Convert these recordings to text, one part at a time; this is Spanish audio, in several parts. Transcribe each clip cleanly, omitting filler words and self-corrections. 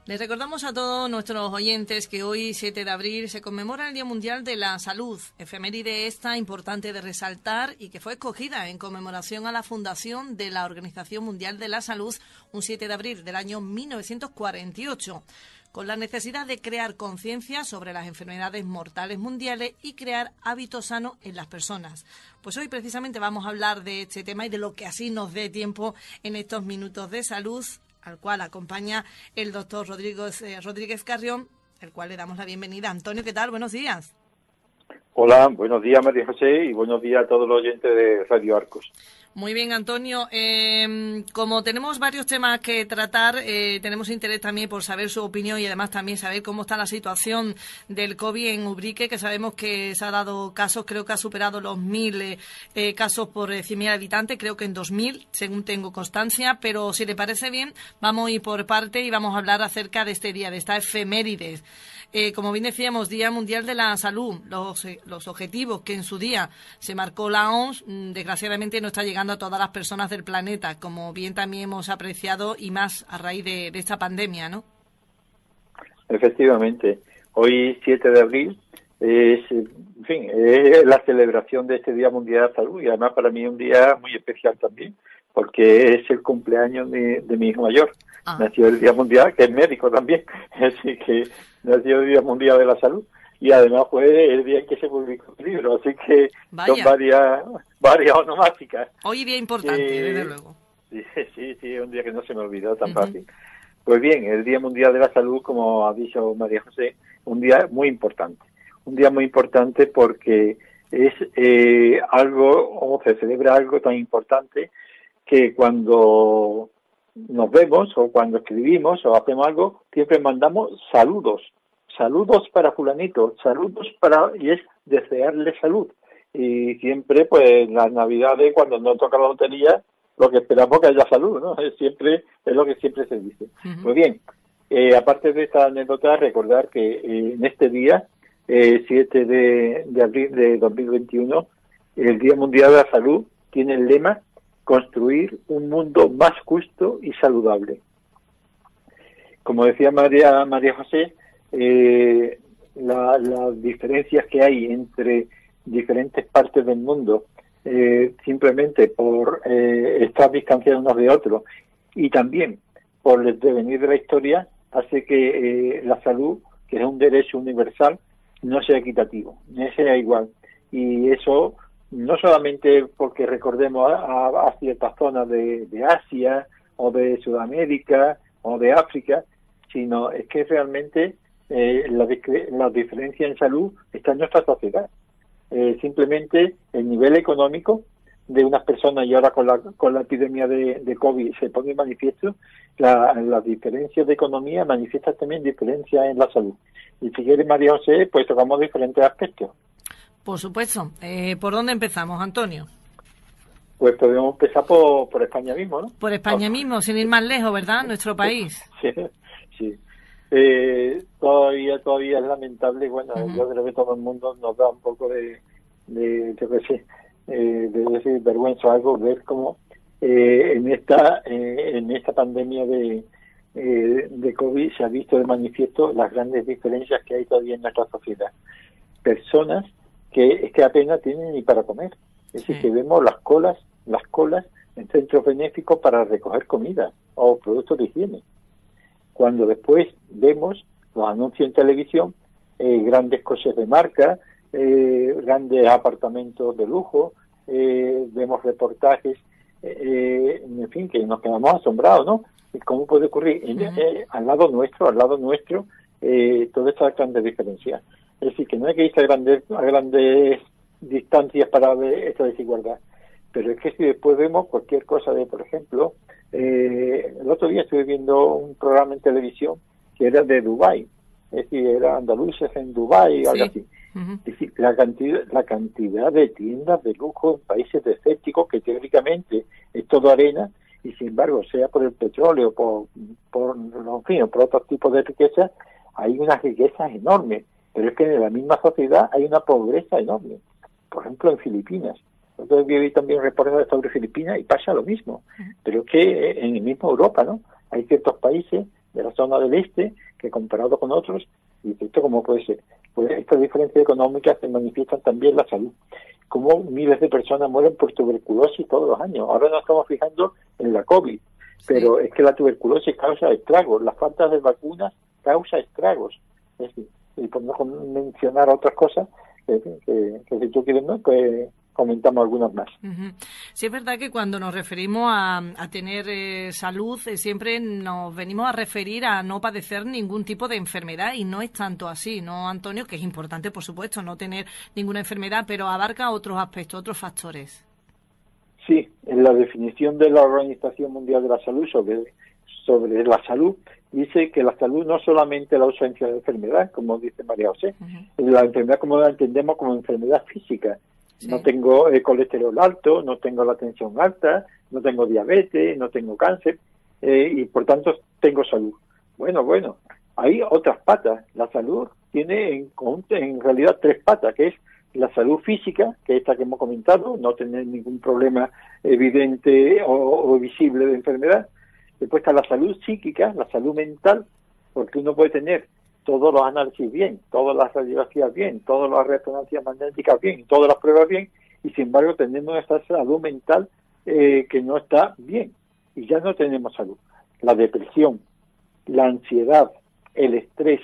Les recordamos a todos nuestros oyentes que hoy, 7 de abril, se conmemora el Día Mundial de la Salud, efeméride esta importante de resaltar y que fue escogida en conmemoración a la fundación de la Organización Mundial de la Salud un 7 de abril del año 1948, con la necesidad de crear conciencia sobre las enfermedades mortales mundiales y crear hábitos sanos en las personas. Pues hoy precisamente vamos a hablar de este tema y de lo que así nos dé tiempo en estos minutos de salud, al cual acompaña el doctor Rodríguez Carrión, el cual le damos la bienvenida. Antonio, ¿qué tal? Buenos días. Hola, buenos días María José y buenos días a todos los oyentes de Radio Arcos. Muy bien, Antonio. Como tenemos varios temas que tratar, tenemos interés también por saber su opinión y además también saber cómo está la situación del COVID en Ubrique, que sabemos que se ha dado casos, creo que ha superado los 1.000 casos por 100.000 habitantes, creo que en 2.000, según tengo constancia, pero si le parece bien, vamos a ir por parte y vamos a hablar acerca de este día, de esta efemérides. Como bien decíamos, Día Mundial de la Salud, los objetivos que en su día se marcó la OMS, desgraciadamente no está llegando a todas las personas del planeta, como bien también hemos apreciado y más a raíz de esta pandemia, ¿no? Efectivamente, hoy 7 de abril es la celebración de este Día Mundial de la Salud y además para mí es un día muy especial también, porque es el cumpleaños de mi hijo mayor. Nació el Día Mundial, que es médico también, así que nació el Día Mundial de la Salud y además fue el día en que se publicó el libro, así que son varias onomásticas. Hoy día importante, desde luego. Sí, es un día que no se me olvidó tan fácil. Pues bien, el Día Mundial de la Salud, como ha dicho María José, un día muy importante. Un día muy importante porque es se celebra algo tan importante que cuando nos vemos o cuando escribimos o hacemos algo, siempre mandamos saludos para fulanito, y es desearle salud. Y siempre, pues, las Navidades, cuando nos toca la lotería, lo que esperamos que haya salud, ¿no? Es lo que siempre se dice. Pues bien, aparte de esta anécdota, recordar que en este día, 7 de abril de 2021, el Día Mundial de la Salud tiene el lema construir un mundo más justo y saludable. Como decía María José, las diferencias que hay entre diferentes partes del mundo, simplemente por estar distanciados unos de otros y también por el devenir de la historia, hace que la salud, que es un derecho universal, no sea equitativo, no sea igual. Y eso no solamente porque recordemos a ciertas zonas de Asia o de Sudamérica o de África, sino es que realmente la diferencia en salud está en nuestra sociedad. Simplemente el nivel económico de unas personas, y ahora con la epidemia de COVID se pone en manifiesto, las diferencias de economía manifiestan también diferencias en la salud. Y si quiere, María José, pues tocamos diferentes aspectos. Por supuesto. ¿Por dónde empezamos, Antonio? Pues podemos empezar por España mismo, ¿no? Por España mismo, sin ir más lejos, ¿verdad? Nuestro país. Sí. Todavía es lamentable. Bueno, yo creo que todo el mundo nos da un poco de decir, vergüenza algo, ver cómo en esta pandemia de COVID se ha visto de manifiesto las grandes diferencias que hay todavía en nuestra sociedad. Personas que apenas tienen ni para comer. Es decir, que vemos las colas en centros benéficos para recoger comida o productos de higiene. Cuando después vemos los anuncios en televisión, grandes coches de marca, grandes apartamentos de lujo, vemos reportajes, en fin, que nos quedamos asombrados, ¿no? ¿Cómo puede ocurrir? Al lado nuestro, toda esta grandes diferencias. Es decir, que no hay que irse a grandes distancias para ver esta desigualdad. Pero es que si después vemos cualquier cosa por ejemplo, el otro día estuve viendo un programa en televisión que era de Dubái, es decir, era andaluces en Dubái, algo así. Es decir, la cantidad de tiendas de lujo en países desérticos que teóricamente es todo arena y sin embargo, sea por el petróleo, por otros tipos de riquezas, hay unas riquezas enormes. Pero es que en la misma sociedad hay una pobreza enorme. Por ejemplo, en Filipinas. Nosotros vi también reportajes sobre Filipinas y pasa lo mismo. Pero es que en el mismo Europa, ¿no? Hay ciertos países de la zona del este, que comparado con otros, y esto cómo puede ser. Pues estas diferencias económicas se manifiestan también en la salud. Como miles de personas mueren por tuberculosis todos los años. Ahora nos estamos fijando en la COVID, pero es que la tuberculosis causa estragos, la falta de vacunas causa estragos. Es decir, y por no mencionar otras cosas, que si tú quieres, ¿no? Pues comentamos algunas más. Sí, es verdad que cuando nos referimos a tener salud, siempre nos venimos a referir a no padecer ningún tipo de enfermedad, y no es tanto así, ¿no, Antonio? Que es importante, por supuesto, no tener ninguna enfermedad, pero abarca otros aspectos, otros factores. Sí, en la definición de la Organización Mundial de la Salud sobre la salud, dice que la salud no solamente la ausencia de enfermedad, como dice María José, la enfermedad como la entendemos como enfermedad física. Sí. No tengo colesterol alto, no tengo la tensión alta, no tengo diabetes, no tengo cáncer, y por tanto tengo salud. Bueno, hay otras patas. La salud tiene en realidad 3 patas, que es la salud física, que es esta que hemos comentado, no tener ningún problema evidente o visible de enfermedad. Después está la salud psíquica, la salud mental, porque uno puede tener todos los análisis bien, todas las radiografías bien, todas las resonancias magnéticas bien, todas las pruebas bien, y sin embargo tenemos esta salud mental que no está bien, y ya no tenemos salud. La depresión, la ansiedad, el estrés,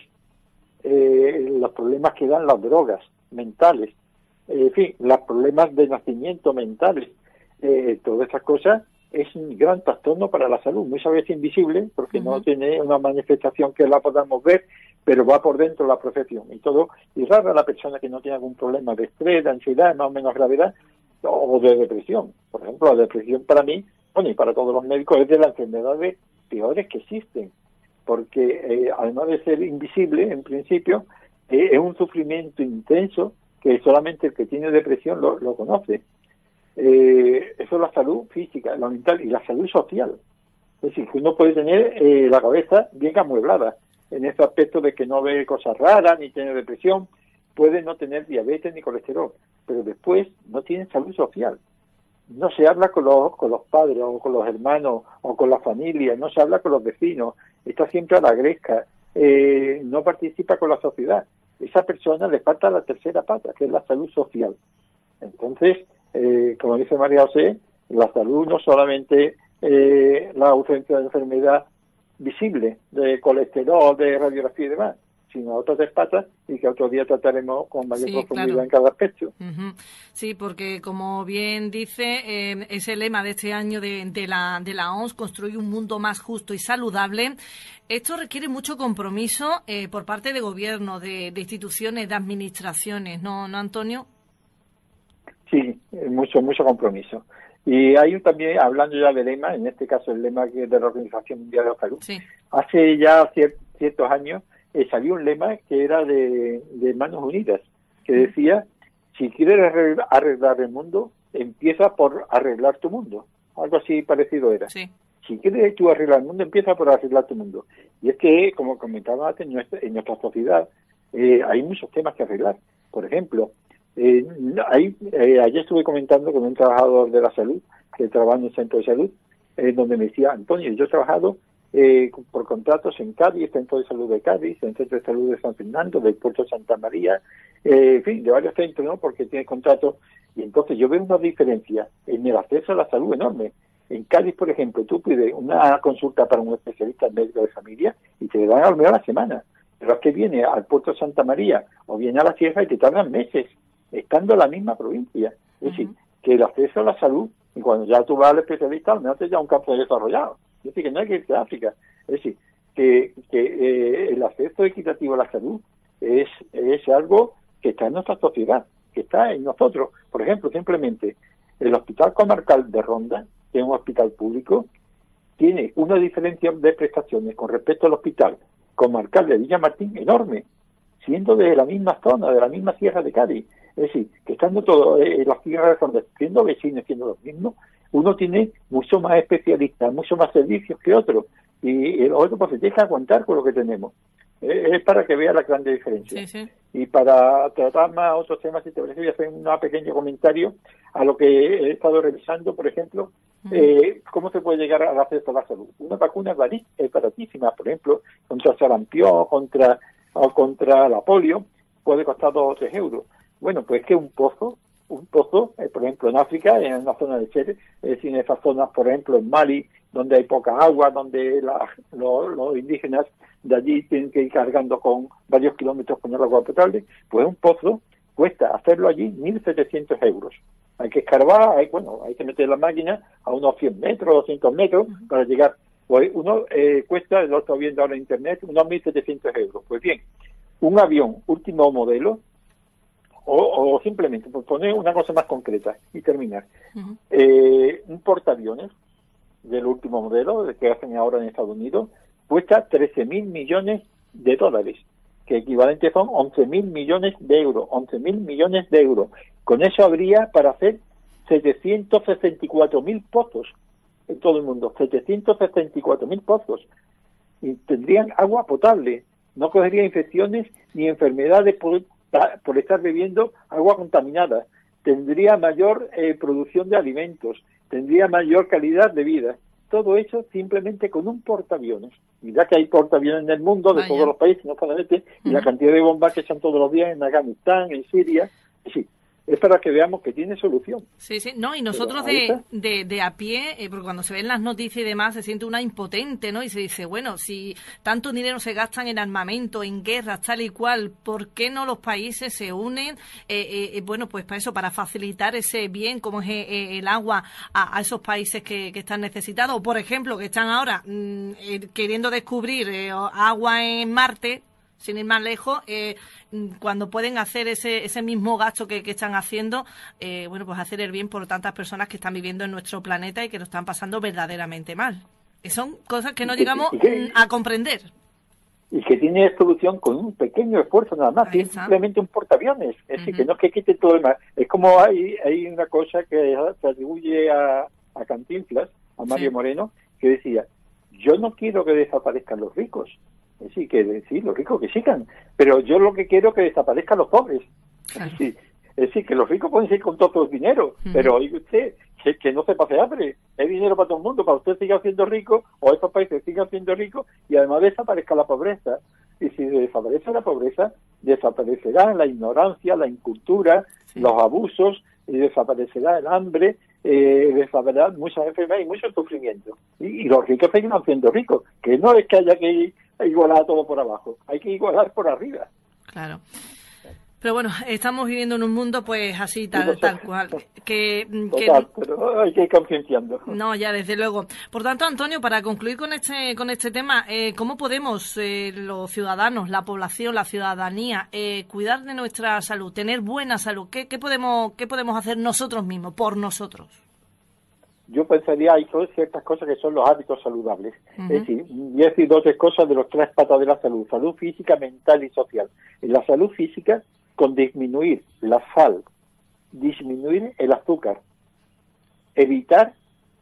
los problemas que dan las drogas mentales, en fin, los problemas de nacimiento mentales, todas estas cosas es un gran trastorno para la salud, muchas veces invisible, porque no tiene una manifestación que la podamos ver, pero va por dentro de la percepción y todo, y rara la persona que no tiene algún problema de estrés, de ansiedad, más o menos gravedad, o de depresión. Por ejemplo, la depresión para mí, bueno, y para todos los médicos, es de las enfermedades peores que existen, porque además de ser invisible, en principio, es un sufrimiento intenso que solamente el que tiene depresión lo conoce. Eso es la salud física, la mental y la salud social. Es decir, que uno puede tener la cabeza bien amueblada en ese aspecto de que no ve cosas raras ni tiene depresión, puede no tener diabetes ni colesterol, pero después no tiene salud social. No se habla con los padres o con los hermanos o con la familia, no se habla con los vecinos, está siempre a la gresca, no participa con la sociedad. Esa persona le falta la tercera pata, que es la salud social. Entonces, como dice María José, la salud no solamente la ausencia de enfermedad visible, de colesterol, de radiografía y demás, sino otras 3 patas, y que otro día trataremos con mayor profundidad en cada aspecto. Sí, porque como bien dice, es el lema de este año de la OMS, construir un mundo más justo y saludable. Esto requiere mucho compromiso por parte de gobierno, de instituciones, de administraciones, ¿no, Antonio? Sí, mucho compromiso. Y hay también, hablando ya del lema, en este caso el lema que es de la Organización Mundial de la Salud, hace ya ciertos años salió un lema que era de Manos Unidas, que decía, si quieres arreglar el mundo, empieza por arreglar tu mundo. Algo así parecido era. Sí. Si quieres tú arreglar el mundo, empieza por arreglar tu mundo. Y es que, como comentaba antes, en nuestra sociedad hay muchos temas que arreglar. Por ejemplo, ayer estuve comentando con un trabajador de la salud que trabaja en un centro de salud, donde me decía, Antonio, yo he trabajado por contratos en Cádiz, Centro de Salud de Cádiz, en Centro de Salud de San Fernando, del Puerto de Santa María, en fin, de varios centros, ¿no? Porque tiene contratos, y entonces yo veo una diferencia en el acceso a la salud enorme. En Cádiz, por ejemplo, tú pides una consulta para un especialista médico de familia y te dan al menos la semana, pero es que viene al Puerto de Santa María o viene a la Sierra y te tardan meses, estando en la misma provincia. Es decir, que el acceso a la salud, y cuando ya tú vas al especialista, al menos te lleva un campo desarrollado. Es decir, que no hay que irse a África. Es decir, que el acceso equitativo a la salud es algo que está en nuestra sociedad, que está en nosotros. Por ejemplo, simplemente, el Hospital Comarcal de Ronda, que es un hospital público, tiene una diferencia de prestaciones con respecto al Hospital Comarcal de Villamartín enorme, siendo de la misma zona, de la misma sierra de Cádiz. Es decir, que estando todos en las sierras de Ronda, siendo vecinos, siendo los mismos, uno tiene mucho más especialistas, mucho más servicios que otro, y el otro pues se deja aguantar con lo que tenemos. Es para que vea la gran diferencia. Sí. Y para tratar más otros temas, si te parece, voy a hacer un pequeño comentario a lo que he estado revisando, por ejemplo, ¿Cómo se puede llegar al acceso a la salud? Una vacuna es baratísima, por ejemplo, contra sarampión, contra la polio, puede costar 2 o 3 euros. Bueno, pues que un pozo, por ejemplo, en África, en la zona de Chile, en esas zonas, por ejemplo, en Mali, donde hay poca agua, donde los indígenas de allí tienen que ir cargando con varios kilómetros con el agua potable, pues un pozo cuesta hacerlo allí 1.700 euros. Hay que escarbar, hay que meter la máquina a unos 100 metros, 200 metros para llegar. Pues uno cuesta, lo estoy viendo ahora en internet, unos 1.700 euros. Pues bien, un avión último modelo, o simplemente, por poner una cosa más concreta y terminar, un portaaviones del último modelo, que hacen ahora en Estados Unidos, cuesta 13.000 millones de dólares, que equivalente son 11.000 millones de euros, 11.000 millones de euros. Con eso habría para hacer 764.000 pozos en todo el mundo, 764.000 pozos, y tendrían agua potable, no cogería infecciones ni enfermedades por estar bebiendo agua contaminada, tendría mayor producción de alimentos, tendría mayor calidad de vida. Todo eso simplemente con un portaaviones. Y ya que hay portaaviones en el mundo, de todos los países, no solamente, y la cantidad de bombas que echan todos los días en Afganistán, en Siria, sí, es para que veamos que tiene solución. Sí, sí, no, y nosotros de a pie, porque cuando se ven las noticias y demás, se siente una impotente, ¿no? Y se dice, bueno, si tanto dinero se gastan en armamento, en guerras, tal y cual, ¿por qué no los países se unen, bueno, pues para eso, para facilitar ese bien, como es el agua, a esos países que están necesitados? O, por ejemplo, que están ahora queriendo descubrir agua en Marte, sin ir más lejos, cuando pueden hacer ese mismo gasto que están haciendo, bueno, pues hacer el bien por tantas personas que están viviendo en nuestro planeta y que lo están pasando verdaderamente mal. Son cosas que no llegamos a comprender. Y que tiene solución con un pequeño esfuerzo nada más, es simplemente un portaaviones. Es decir, que no es que quite todo el mar. Es como hay una cosa que se atribuye a Cantinflas, a Mario Moreno, que decía, yo no quiero que desaparezcan los ricos. Es decir, que sí, los ricos que sigan, pero yo lo que quiero es que desaparezcan los pobres. Claro. Es decir, que los ricos pueden seguir con todo el dinero, pero oiga usted, que no se pase hambre. Hay dinero para todo el mundo, para usted siga siendo rico, o esos países sigan siendo ricos, y además desaparezca la pobreza. Y si desaparece la pobreza, desaparecerá la ignorancia, la incultura, los abusos, y desaparecerá el hambre, desaparecerá muchas enfermedades y mucho sufrimiento. Y los ricos seguirán siendo ricos, que no es que haya que igualar todo por abajo, hay que igualar por arriba. Claro. Pero bueno, estamos viviendo en un mundo pues así, tal cual. Total, pero hay que ir concienciando. No, ya desde luego. Por tanto, Antonio, para concluir con este tema, ¿cómo podemos los ciudadanos, la población, la ciudadanía, cuidar de nuestra salud, tener buena salud? ¿Qué podemos hacer nosotros mismos, por nosotros? Yo pensaría, hay ciertas cosas que son los hábitos saludables. Es decir, voy a decir 2 o 3 cosas de los 3 patas de la salud. Salud física, mental y social. En la salud física, con disminuir la sal, disminuir el azúcar, evitar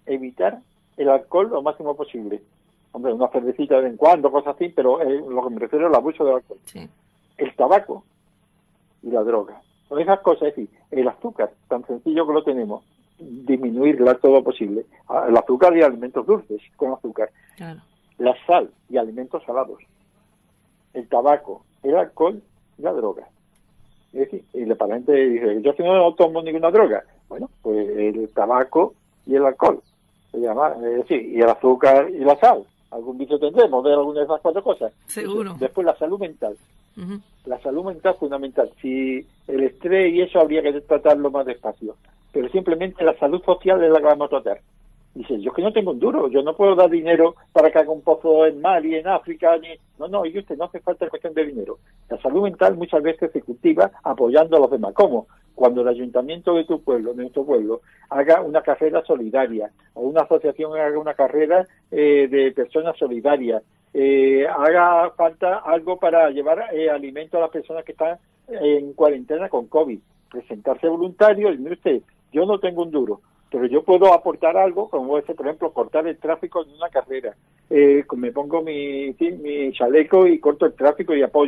el alcohol lo máximo posible. Hombre, una cervecita de vez en cuando, cosas así, pero lo que me refiero es el abuso del alcohol. Sí. El tabaco y la droga. Son esas cosas, es decir, el azúcar, tan sencillo que lo tenemos, disminuirla todo lo posible. El azúcar y alimentos dulces con azúcar. Claro. La sal y alimentos salados. El tabaco, el alcohol y la droga. Es decir, y la gente dice, yo si no tomo ninguna droga. Bueno, pues el tabaco y el alcohol. Se llama, y el azúcar y la sal. Algún vicio tendremos de alguna de esas 4 cosas. Seguro. Después la salud mental. La salud mental es fundamental. Si el estrés y eso habría que tratarlo más despacio. Pero simplemente la salud social es la que vamos a tratar. Dice, yo que no tengo un duro, yo no puedo dar dinero para que haga un pozo en Mali, en África, No, y usted no hace falta cuestión de dinero. La salud mental muchas veces se cultiva apoyando a los demás. ¿Cómo? Cuando el ayuntamiento de tu pueblo, de nuestro pueblo, haga una carrera solidaria, o una asociación haga una carrera de personas solidarias, haga falta algo para llevar alimento a las personas que están en cuarentena con COVID, presentarse voluntario y mire usted, yo no tengo un duro, pero yo puedo aportar algo, como ese, por ejemplo, cortar el tráfico en una carrera. Me pongo mi chaleco y corto el tráfico y apoyo.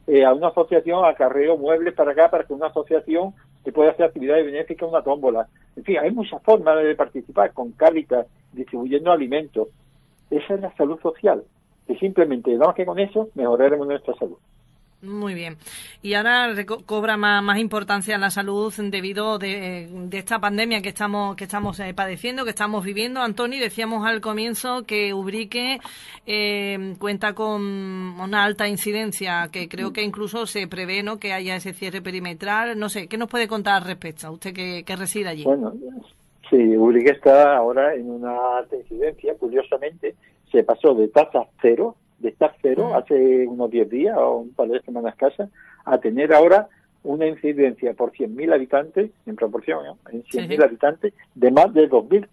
a una asociación, acarreo muebles para acá, para que una asociación que pueda hacer actividades benéficas, una tómbola. En fin, hay muchas formas de participar, con Cáritas, distribuyendo alimentos. Esa es la salud social, que simplemente, nada más que con eso, mejoraremos nuestra salud. Muy bien. Y ahora cobra más importancia la salud debido de esta pandemia que estamos padeciendo, que estamos viviendo. Antoni, decíamos al comienzo que Ubrique cuenta con una alta incidencia, que creo que incluso se prevé, ¿no?, que haya ese cierre perimetral. No sé, ¿qué nos puede contar al respecto? Usted que reside allí. Bueno, sí, Ubrique está ahora en una alta incidencia. Curiosamente, se pasó de tasa cero, hace unos 10 días o un par de semanas escasas, a tener ahora una incidencia por 100.000 habitantes, en proporción, ¿no?, en 100.000 habitantes, de más de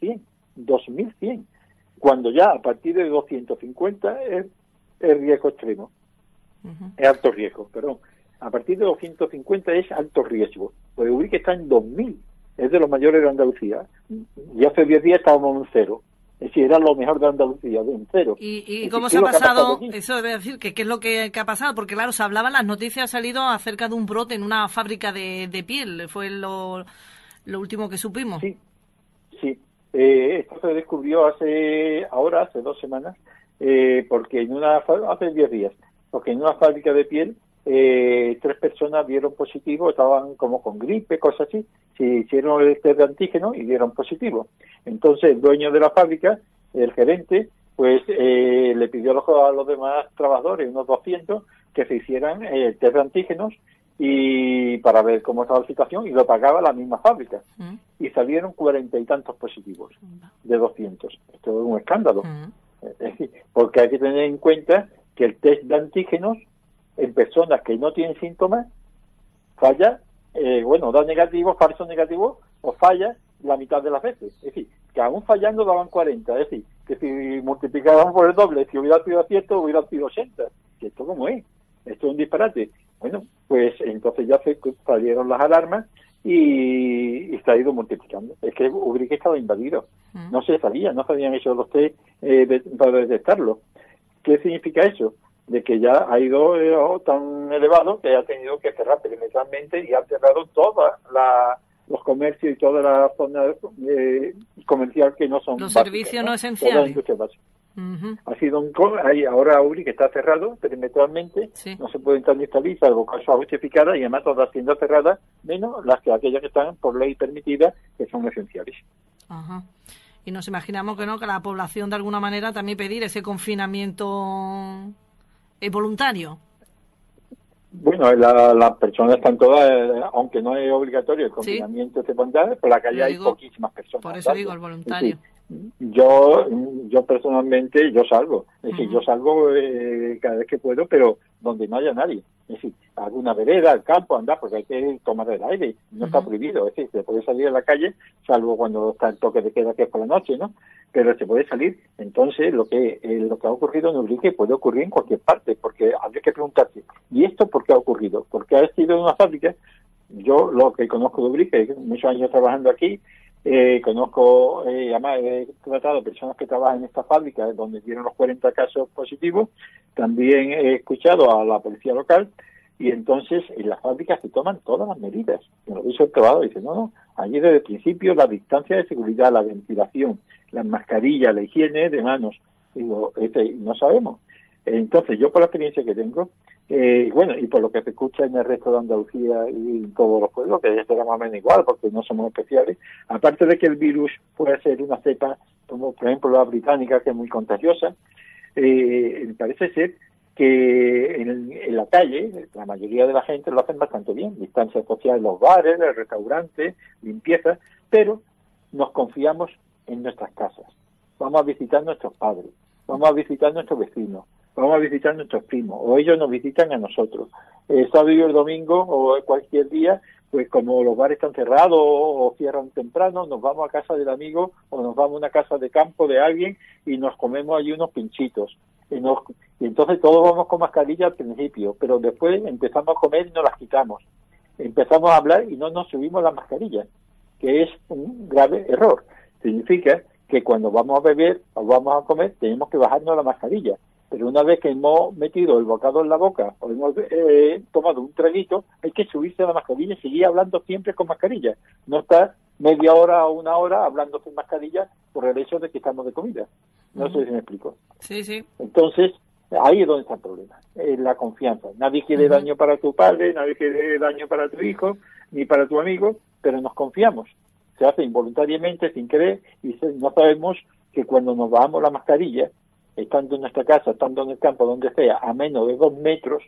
2.100, cuando ya a partir de 250 es riesgo extremo, es alto riesgo, perdón. A partir de 250 es alto riesgo. Pues Ubrique está en 2.000, es de los mayores de Andalucía, y hace 10 días estábamos en cero. Es decir, era lo mejor de Andalucía, de un cero. ¿Y cómo se ha pasado? Eso debe decir, ¿qué es lo que ha pasado? Porque claro, se hablaba, las noticias, ha salido acerca de un brote en una fábrica de piel. Fue lo último que supimos. Sí. Esto se descubrió hace 2 semanas, porque hace 10 días, porque en una fábrica de piel 3 personas dieron positivo, estaban como con gripe, cosas así. Se hicieron el test de antígeno y dieron positivo. Entonces el dueño de la fábrica, el gerente, pues le pidió a los demás trabajadores, unos 200, que se hicieran el test de antígenos y para ver cómo estaba la situación, y lo pagaba la misma fábrica. Y salieron 40 y tantos positivos de 200. Esto es un escándalo. Es decir, porque hay que tener en cuenta que el test de antígenos en personas que no tienen síntomas falla, da negativo, falso negativo, o falla la mitad de las veces. Es decir, que aún fallando daban 40. Es decir, que si multiplicaban por el doble, si hubiera sido cierto, hubiera sido 80. Que esto como es. Esto es un disparate. Bueno, pues entonces ya se salieron las alarmas y se ha ido multiplicando. Es que Ubrique estaba invadido. No sabían hecho los test para detectarlo. ¿Qué significa eso? De que ya ha ido tan elevado que ha tenido que cerrar perimetralmente y ha cerrado todos los comercios y toda la zona comercial que no son los básicas, servicios no esenciales. Ha sido ahora Ubrique está cerrado perimetralmente, no se puede entrar ni salir salvo cosas justificadas, y además todas las tiendas cerradas, menos aquellas que están por ley permitidas, que son esenciales. Y nos imaginamos que la población de alguna manera también pedir ese confinamiento voluntario. Bueno, las personas están todas, aunque no es obligatorio el confinamiento secundario, por la calle hay poquísimas personas. Por eso digo, el voluntario. Yo personalmente, yo salgo. Es decir, yo salgo cada vez que puedo, pero donde no haya nadie. Es decir, alguna vereda, al campo, andar, porque hay que tomar el aire. No está prohibido. Es decir, se puede salir a la calle, salvo cuando está el toque de queda, que es por la noche, ¿no? Pero se puede salir. Entonces, lo que ha ocurrido en Ubrique puede ocurrir en cualquier parte, porque habría que preguntarse, ¿y esto por qué ha ocurrido? Porque ha sido en una fábrica. Yo, lo que conozco de Ubrique, muchos años trabajando aquí, conozco, además he tratado personas que trabajan en esta fábrica donde dieron los 40 casos positivos. También he escuchado a la policía local, y entonces en las fábricas se toman todas las medidas. Me lo he observado y dice, no, allí desde el principio la distancia de seguridad, la ventilación, las mascarillas, la higiene de manos. Digo, no sabemos. Entonces yo, por la experiencia que tengo, y por lo que se escucha en el resto de Andalucía y en todos los pueblos, que será más o menos igual porque no somos especiales, aparte de que el virus puede ser una cepa como por ejemplo la británica, que es muy contagiosa, parece ser que en la calle la mayoría de la gente lo hacen bastante bien, distancia social en los bares, en los restaurantes, limpieza, pero nos confiamos en nuestras casas. Vamos a visitar a nuestros padres, vamos a visitar a nuestros vecinos, vamos a visitar a nuestros primos, o ellos nos visitan a nosotros. Sábado y el domingo, o cualquier día, pues como los bares están cerrados o cierran temprano, nos vamos a casa del amigo o nos vamos a una casa de campo de alguien y nos comemos allí unos pinchitos. Y entonces todos vamos con mascarilla al principio, pero después empezamos a comer y nos las quitamos. Empezamos a hablar y no nos subimos las mascarillas, que es un grave error. Significa que cuando vamos a beber o vamos a comer tenemos que bajarnos la mascarilla. pero una vez que hemos metido el bocado en la boca o hemos tomado un traguito, hay que subirse a la mascarilla y seguir hablando siempre con mascarilla. No estar media hora o una hora hablando sin mascarilla por el hecho de que estamos de comida. No sé si me explico. Sí, sí. Entonces, ahí es donde está el problema, la confianza. Nadie quiere daño para tu padre, nadie quiere daño para tu hijo, ni para tu amigo, pero nos confiamos. Se hace involuntariamente, sin querer, y no sabemos que cuando nos bajamos la mascarilla, estando en nuestra casa, estando en el campo, donde sea, a menos de 2 metros,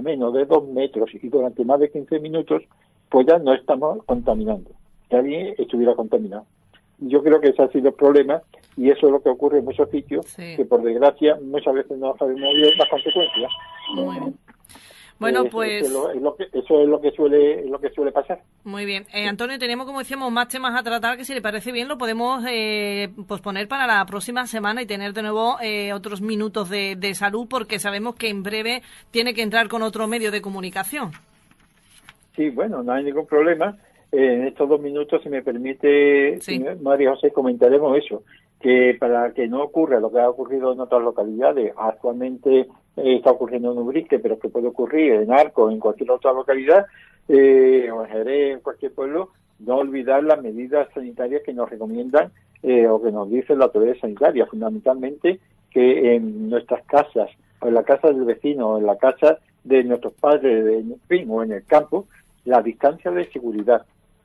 y durante más de 15 minutos, pues ya no estamos contaminando. Que alguien estuviera contaminado. Yo creo que ese ha sido el problema, y eso es lo que ocurre en muchos sitios, que por desgracia muchas veces no sabemos bien las consecuencias. Muy bien. Bueno, pues eso es lo que suele pasar. Muy bien. Antonio, tenemos, como decíamos, más temas a tratar, que si le parece bien lo podemos posponer para la próxima semana y tener de nuevo otros minutos de salud, porque sabemos que en breve tiene que entrar con otro medio de comunicación. Sí, bueno, no hay ningún problema. En estos 2 minutos, si me permite, María José, comentaremos eso, que para que no ocurra lo que ha ocurrido en otras localidades, actualmente está ocurriendo en Ubrique, pero que puede ocurrir en Arcos, en cualquier otra localidad, o en Jerez, en cualquier pueblo, no olvidar las medidas sanitarias que nos recomiendan o que nos dice la autoridad sanitaria, fundamentalmente que en nuestras casas, o en la casa del vecino, o en la casa de nuestros padres, en fin, o en el campo, la distancia de seguridad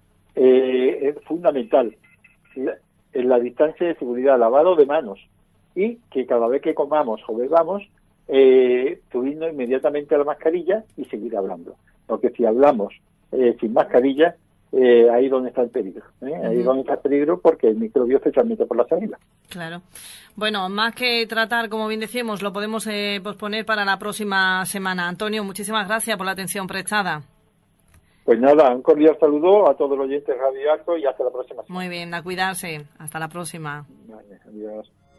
es fundamental. La distancia de seguridad, lavado de manos, y que cada vez que comamos o bebamos, subirnos inmediatamente a la mascarilla y seguir hablando. Porque si hablamos sin mascarilla, ahí donde está el peligro. Ahí donde está el peligro, porque el microbio se transmite por la saliva. Claro. Bueno, más que tratar, como bien decíamos, lo podemos posponer para la próxima semana. Antonio, muchísimas gracias por la atención prestada. Pues nada, un cordial saludo a todos los oyentes de Radio Arco y hasta la próxima semana. Muy bien, a cuidarse. Hasta la próxima. Vale, adiós.